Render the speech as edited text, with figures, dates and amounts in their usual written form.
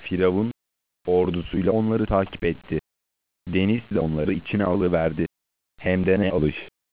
Firavun ordusuyla onları takip etti. Deniz de onları içine alıverdi. Hem de ne alış!